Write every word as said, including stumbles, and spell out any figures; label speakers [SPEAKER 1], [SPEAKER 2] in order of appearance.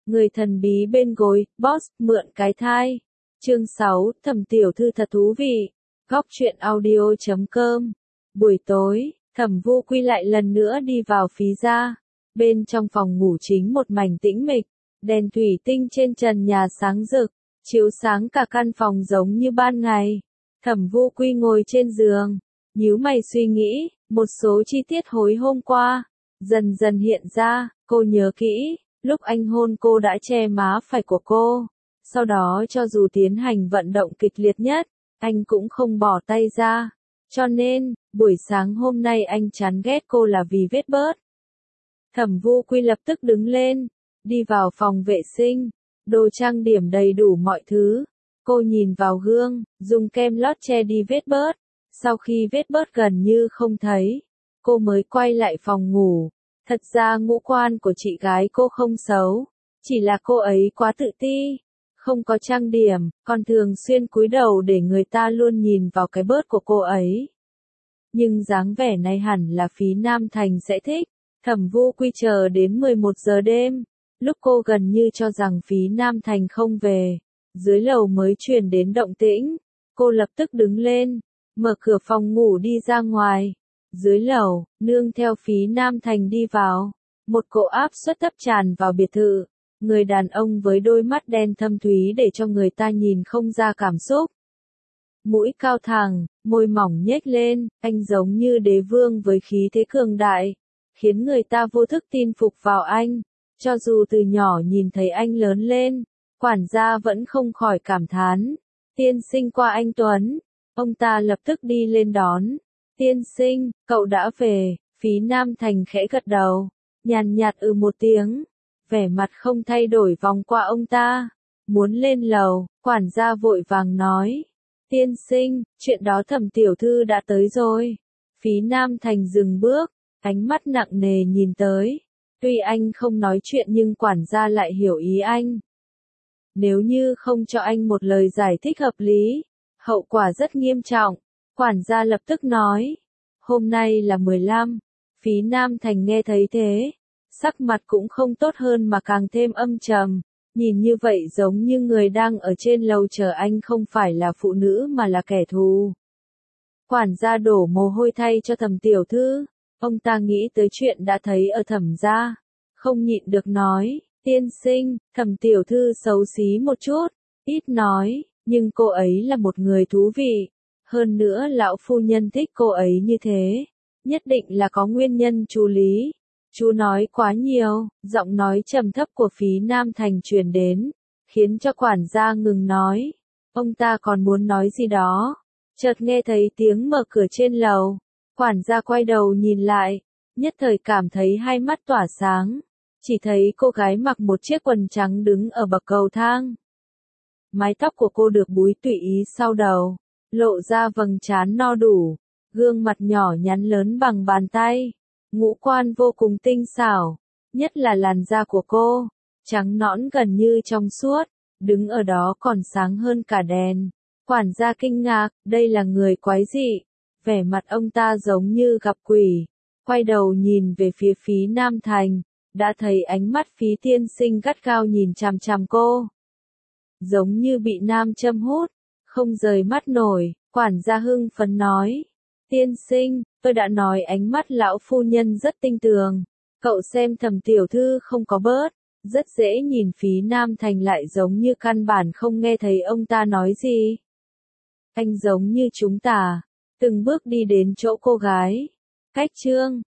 [SPEAKER 1] Người thần bí bên gối, boss, mượn cái thai. Chương sáu, Thẩm tiểu thư thật thú vị. Góc truyện audio chấm com. Buổi tối, Thẩm Vu Quy lại lần nữa đi vào phí gia. Bên trong phòng ngủ chính một mảnh tĩnh mịch, đèn thủy tinh trên trần nhà sáng rực, chiếu sáng cả căn phòng giống như ban ngày. Thẩm Vu Quy ngồi trên giường, nhíu mày suy nghĩ, một số chi tiết hồi hôm qua dần dần hiện ra. Cô nhớ kỹ, lúc anh hôn cô đã che má phải của cô. Sau đó cho dù tiến hành vận động kịch liệt nhất, anh cũng không bỏ tay ra. Cho nên, buổi sáng hôm nay anh chán ghét cô là vì vết bớt. Thẩm Vu Quy lập tức đứng lên, đi vào phòng vệ sinh, đồ trang điểm đầy đủ mọi thứ. Cô nhìn vào gương, dùng kem lót che đi vết bớt. Sau khi vết bớt gần như không thấy, cô mới quay lại phòng ngủ. Thật ra ngũ quan của chị gái cô không xấu, chỉ là cô ấy quá tự ti, không có trang điểm, còn thường xuyên cúi đầu để người ta luôn nhìn vào cái bớt của cô ấy. Nhưng dáng vẻ này hẳn là Phí Nam Thành sẽ thích. Thẩm Vu Quy chờ đến mười một giờ đêm, lúc cô gần như cho rằng Phí Nam Thành không về, dưới lầu mới truyền đến động tĩnh. Cô lập tức đứng lên, mở cửa phòng ngủ đi ra ngoài. Dưới lầu, nương theo Phí Nam Thành đi vào, một cỗ áp suất thấp tràn vào biệt thự. Người đàn ông với đôi mắt đen thâm thúy để cho người ta nhìn không ra cảm xúc. Mũi cao thẳng, môi mỏng nhếch lên, anh giống như đế vương với khí thế cường đại, khiến người ta vô thức tin phục vào anh. Cho dù từ nhỏ nhìn thấy anh lớn lên, quản gia vẫn không khỏi cảm thán. Tiên sinh qua anh Tuấn. Ông ta lập tức đi lên đón. Tiên sinh, cậu đã về. Phí Nam Thành khẽ gật đầu, nhàn nhạt ừ một tiếng, vẻ mặt không thay đổi vòng qua ông ta. Muốn lên lầu, quản gia vội vàng nói. Tiên sinh, chuyện đó Thẩm tiểu thư đã tới rồi. Phí Nam Thành dừng bước, ánh mắt nặng nề nhìn tới. Tuy anh không nói chuyện nhưng quản gia lại hiểu ý anh. Nếu như không cho anh một lời giải thích hợp lý, hậu quả rất nghiêm trọng. Quản gia lập tức nói. Hôm nay là mười lăm. Phí Nam Thành nghe thấy thế, sắc mặt cũng không tốt hơn mà càng thêm âm trầm. Nhìn như vậy giống như người đang ở trên lầu chờ anh không phải là phụ nữ mà là kẻ thù. Quản gia đổ mồ hôi thay cho Thẩm tiểu thư. Ông ta nghĩ tới chuyện đã thấy ở Thẩm gia, không nhịn được nói. Tiên sinh, Thẩm tiểu thư xấu xí một chút, ít nói, nhưng cô ấy là một người thú vị. Hơn nữa lão phu nhân thích cô ấy như thế, nhất định là có nguyên nhân chú lý. Chú nói quá nhiều, giọng nói trầm thấp của Phí Nam Thành truyền đến, khiến cho quản gia ngừng nói. Ông ta còn muốn nói gì đó, chợt nghe thấy tiếng mở cửa trên lầu. Quản gia quay đầu nhìn lại, nhất thời cảm thấy hai mắt tỏa sáng. Chỉ thấy cô gái mặc một chiếc quần trắng đứng ở bậc cầu thang. Mái tóc của cô được búi tùy ý sau đầu, lộ ra vầng trán no đủ, gương mặt nhỏ nhắn lớn bằng bàn tay. Ngũ quan vô cùng tinh xảo, nhất là làn da của cô, trắng nõn gần như trong suốt, đứng ở đó còn sáng hơn cả đèn. Quản gia kinh ngạc, đây là người quái dị, vẻ mặt ông ta giống như gặp quỷ, quay đầu nhìn về phía Phí Nam Thành, đã thấy ánh mắt Phí tiên sinh gắt gao nhìn chằm chằm cô. Giống như bị nam châm hút, không rời mắt nổi, quản gia hưng phấn nói. Tiên sinh, tôi đã nói ánh mắt lão phu nhân rất tinh tường. Cậu xem Thẩm tiểu thư không có bớt, rất dễ nhìn. Phí Nam Thành lại giống như căn bản không nghe thấy ông ta nói gì. Anh giống như chúng ta, từng bước đi đến chỗ cô gái. Cách chương